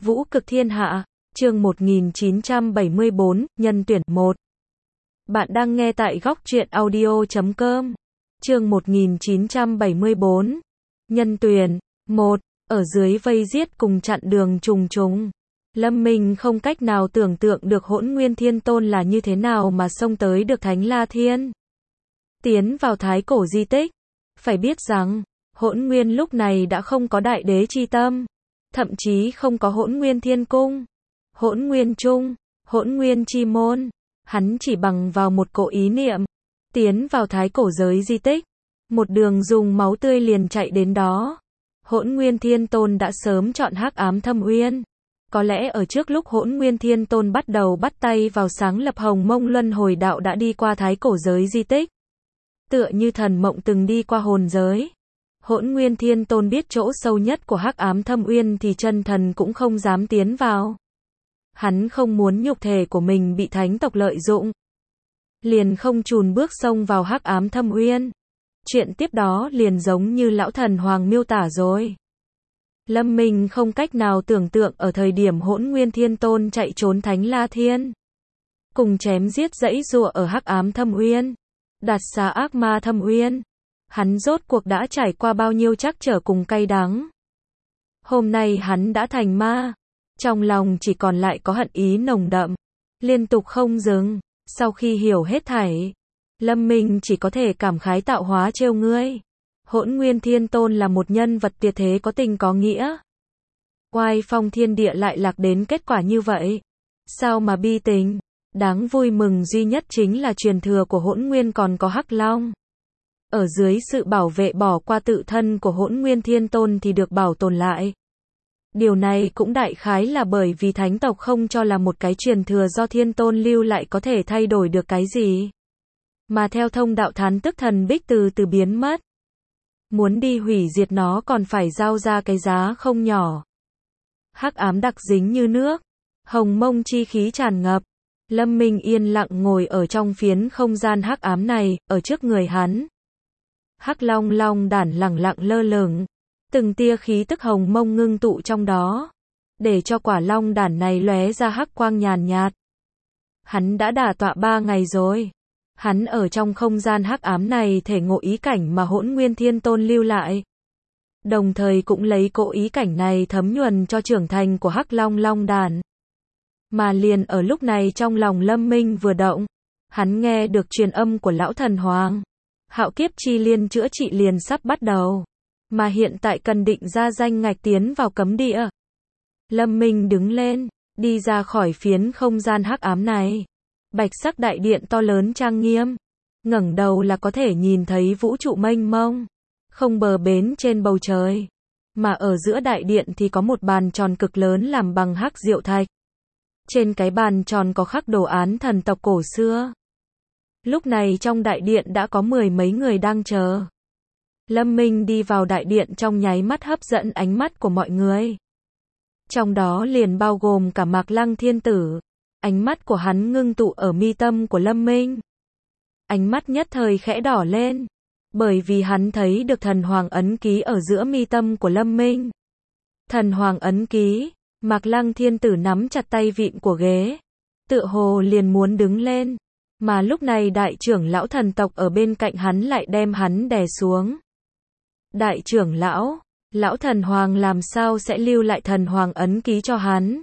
Vũ cực thiên hạ, chương 1974, nhân tuyển 1. Bạn đang nghe tại góc truyện audio.com. Chương 1974. Nhân tuyển 1. Ở dưới vây giết cùng chặn đường trùng trùng. Lâm Minh không cách nào tưởng tượng được Hỗn Nguyên Thiên Tôn là như thế nào mà xông tới được Thánh La Thiên. Tiến vào thái cổ di tích. Phải biết rằng, Hỗn Nguyên lúc này đã không có đại đế chi tâm. Thậm chí không có Hỗn Nguyên Thiên Cung, Hỗn Nguyên Trung, Hỗn Nguyên Chi Môn. Hắn chỉ bằng vào một cỗ ý niệm, tiến vào thái cổ giới di tích. Một đường dùng máu tươi liền chạy đến đó. Hỗn Nguyên Thiên Tôn đã sớm chọn Hắc Ám Thâm Uyên. Có lẽ ở trước lúc Hỗn Nguyên Thiên Tôn bắt đầu bắt tay vào sáng lập Hồng Mông Luân Hồi Đạo đã đi qua thái cổ giới di tích. Tựa như thần mộng từng đi qua hồn giới. Hỗn Nguyên Thiên Tôn biết chỗ sâu nhất của Hắc Ám Thâm Uyên thì chân thần cũng không dám tiến vào. Hắn không muốn nhục thể của mình bị thánh tộc lợi dụng. Liền không chùn bước xông vào Hắc Ám Thâm Uyên. Chuyện tiếp đó liền giống như lão thần hoàng miêu tả rồi. Lâm Minh không cách nào tưởng tượng ở thời điểm Hỗn Nguyên Thiên Tôn chạy trốn Thánh La Thiên. Cùng chém giết dãy giụa ở Hắc Ám Thâm Uyên. Đạt xá ác ma Thâm Uyên. Hắn rốt cuộc đã trải qua bao nhiêu trắc trở cùng cay đắng. Hôm nay hắn đã thành ma. Trong lòng chỉ còn lại có hận ý nồng đậm. Liên tục không dừng. Sau khi hiểu hết thảy, Lâm Minh chỉ có thể cảm khái tạo hóa trêu ngươi. Hỗn Nguyên Thiên Tôn là một nhân vật tuyệt thế có tình có nghĩa. Oai phong thiên địa lại lạc đến kết quả như vậy. Sao mà bi tình. Đáng vui mừng duy nhất chính là truyền thừa của Hỗn Nguyên còn có Hắc Long. Ở dưới sự bảo vệ bỏ qua tự thân của Hỗn Nguyên Thiên Tôn thì được bảo tồn lại. Điều này cũng đại khái là bởi vì thánh tộc không cho là một cái truyền thừa do Thiên Tôn lưu lại có thể thay đổi được cái gì. Mà theo thông đạo thán tức thần bích từ từ biến mất. Muốn đi hủy diệt nó còn phải giao ra cái giá không nhỏ. Hắc ám đặc dính như nước. Hồng mông chi khí tràn ngập. Lâm Minh yên lặng ngồi ở trong phiến không gian hắc ám này, ở trước người hắn. Hắc long long đản lẳng lặng lơ lửng. Từng tia khí tức hồng mông ngưng tụ trong đó. Để cho quả long đản này lóe ra hắc quang nhàn nhạt. Hắn đã đả tọa 3 ngày rồi. Hắn ở trong không gian hắc ám này thể ngộ ý cảnh mà Hỗn Nguyên Thiên Tôn lưu lại. Đồng thời cũng lấy cỗ ý cảnh này thấm nhuần cho trưởng thành của hắc long long đản. Mà liền ở lúc này trong lòng Lâm Minh vừa động. Hắn nghe được truyền âm của lão thần hoàng. Hạo kiếp chi liên chữa trị liền sắp bắt đầu. Mà hiện tại cần định ra danh ngạch tiến vào cấm địa. Lâm Minh đứng lên, đi ra khỏi phiến không gian hắc ám này. Bạch sắc đại điện to lớn trang nghiêm. Ngẩng đầu là có thể nhìn thấy vũ trụ mênh mông. Không bờ bến trên bầu trời. Mà ở giữa đại điện thì có một bàn tròn cực lớn làm bằng hắc diệu thạch. Trên cái bàn tròn có khắc đồ án thần tộc cổ xưa. Lúc này trong đại điện đã có 10 mấy người đang chờ. Lâm Minh đi vào đại điện trong nháy mắt hấp dẫn ánh mắt của mọi người. Trong đó liền bao gồm cả Mạc Lăng Thiên Tử. Ánh mắt của hắn ngưng tụ ở mi tâm của Lâm Minh. Ánh mắt nhất thời khẽ đỏ lên. Bởi vì hắn thấy được thần hoàng ấn ký ở giữa mi tâm của Lâm Minh. Thần hoàng ấn ký. Mạc Lăng Thiên Tử nắm chặt tay vịn của ghế. Tựa hồ liền muốn đứng lên. Mà lúc này đại trưởng lão thần tộc ở bên cạnh hắn lại đem hắn đè xuống. Đại trưởng lão, lão thần hoàng làm sao sẽ lưu lại thần hoàng ấn ký cho hắn?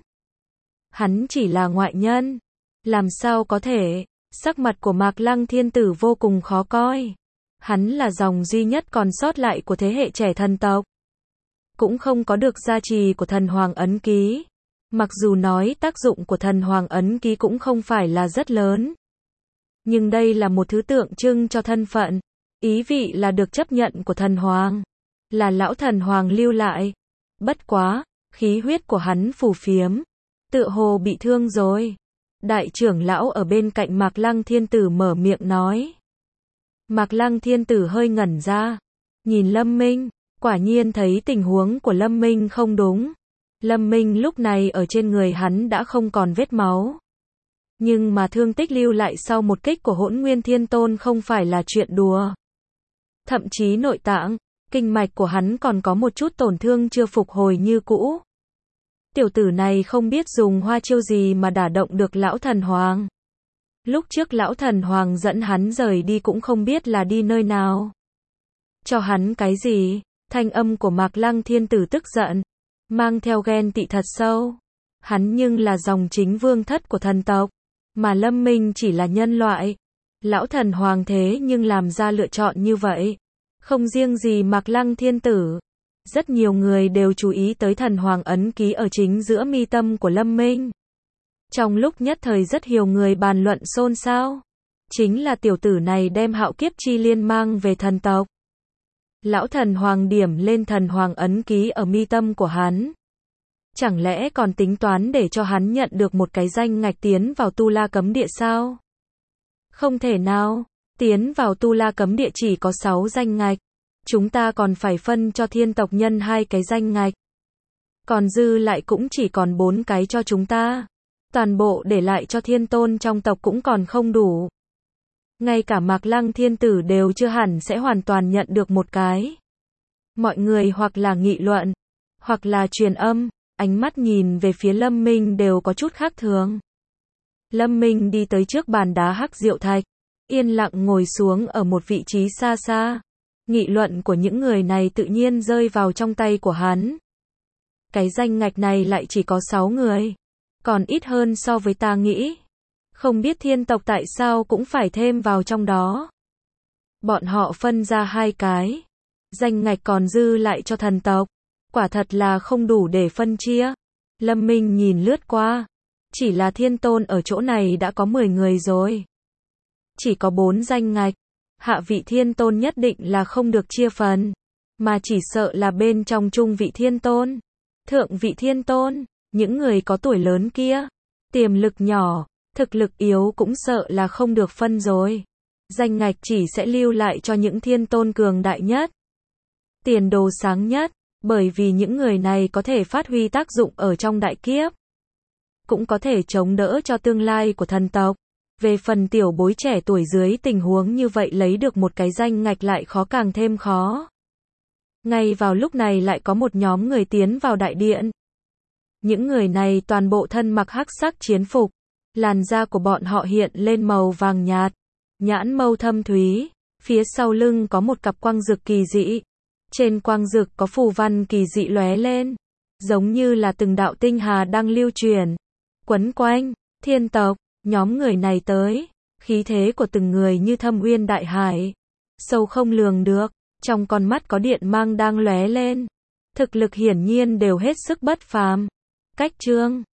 Hắn chỉ là ngoại nhân. Làm sao có thể? Sắc mặt của Mạc Lăng Thiên Tử vô cùng khó coi. Hắn là dòng duy nhất còn sót lại của thế hệ trẻ thần tộc. Cũng không có được gia trì của thần hoàng ấn ký. Mặc dù nói tác dụng của thần hoàng ấn ký cũng không phải là rất lớn. Nhưng đây là một thứ tượng trưng cho thân phận. Ý vị là được chấp nhận của thần hoàng. Là lão thần hoàng lưu lại. Bất quá, khí huyết của hắn phù phiếm. Tựa hồ bị thương rồi. Đại trưởng lão ở bên cạnh Mạc Lăng Thiên Tử mở miệng nói. Mạc Lăng Thiên Tử hơi ngẩn ra. Nhìn Lâm Minh. Quả nhiên thấy tình huống của Lâm Minh không đúng. Lâm Minh lúc này ở trên người hắn đã không còn vết máu. Nhưng mà thương tích lưu lại sau một kích của Hỗn Nguyên Thiên Tôn không phải là chuyện đùa. Thậm chí nội tạng, kinh mạch của hắn còn có một chút tổn thương chưa phục hồi như cũ. Tiểu tử này không biết dùng hoa chiêu gì mà đả động được lão thần hoàng. Lúc trước lão thần hoàng dẫn hắn rời đi cũng không biết là đi nơi nào. Cho hắn cái gì? Thanh âm của Mạc Lăng Thiên Tử tức giận, mang theo ghen tị thật sâu. Hắn nhưng là dòng chính vương thất của thần tộc, mà Lâm Minh chỉ là nhân loại. Lão thần hoàng thế nhưng làm ra lựa chọn như vậy. Không riêng gì Mạc Lăng Thiên Tử, rất nhiều người đều chú ý tới thần hoàng ấn ký ở chính giữa mi tâm của Lâm Minh. Trong lúc nhất thời rất nhiều người bàn luận xôn xao. Chính là tiểu tử này đem Hạo Kiếp Chi Liên mang về thần tộc. Lão thần hoàng điểm lên thần hoàng ấn ký ở mi tâm của hắn. Chẳng lẽ còn tính toán để cho hắn nhận được một cái danh ngạch tiến vào Tu La Cấm Địa sao? Không thể nào, tiến vào Tu La Cấm Địa chỉ có 6 danh ngạch. Chúng ta còn phải phân cho thiên tộc nhân 2 cái danh ngạch. Còn dư lại cũng chỉ còn 4 cái cho chúng ta. Toàn bộ để lại cho thiên tôn trong tộc cũng còn không đủ. Ngay cả Mạc Lăng Thiên Tử đều chưa hẳn sẽ hoàn toàn nhận được một cái. Mọi người hoặc là nghị luận, hoặc là truyền âm, ánh mắt nhìn về phía Lâm Minh đều có chút khác thường. Lâm Minh đi tới trước bàn đá hắc diệu thạch, yên lặng ngồi xuống ở một vị trí xa xa. Nghị luận của những người này tự nhiên rơi vào trong tay của hắn. Cái danh ngạch này lại chỉ có 6 người, còn ít hơn so với ta nghĩ. Không biết thiên tộc tại sao cũng phải thêm vào trong đó. Bọn họ phân ra 2 cái. Danh ngạch còn dư lại cho thần tộc. Quả thật là không đủ để phân chia. Lâm Minh nhìn lướt qua. Chỉ là thiên tôn ở chỗ này đã có 10 người rồi. Chỉ có 4 danh ngạch. Hạ vị thiên tôn nhất định là không được chia phần. Mà chỉ sợ là bên trong trung vị thiên tôn, thượng vị thiên tôn, những người có tuổi lớn kia. Tiềm lực nhỏ, thực lực yếu cũng sợ là không được phân rồi. Danh ngạch chỉ sẽ lưu lại cho những thiên tôn cường đại nhất, tiền đồ sáng nhất, bởi vì những người này có thể phát huy tác dụng ở trong đại kiếp, cũng có thể chống đỡ cho tương lai của thần tộc. Về phần tiểu bối trẻ tuổi dưới tình huống như vậy lấy được một cái danh ngạch lại khó càng thêm khó. Ngay vào lúc này lại có một nhóm người tiến vào đại điện. Những người này toàn bộ thân mặc hắc sắc chiến phục, làn da của bọn họ hiện lên màu vàng nhạt, nhãn mâu thâm thúy, phía sau lưng có một cặp quang dực kỳ dị. Trên quang dực có phù văn kỳ dị lóe lên, giống như là từng đạo tinh hà đang lưu truyền, quấn quanh. Thiên tộc, nhóm người này tới, khí thế của từng người như thâm uyên đại hải, sâu không lường được, trong con mắt có điện mang đang lóe lên. Thực lực hiển nhiên đều hết sức bất phàm. Cách chương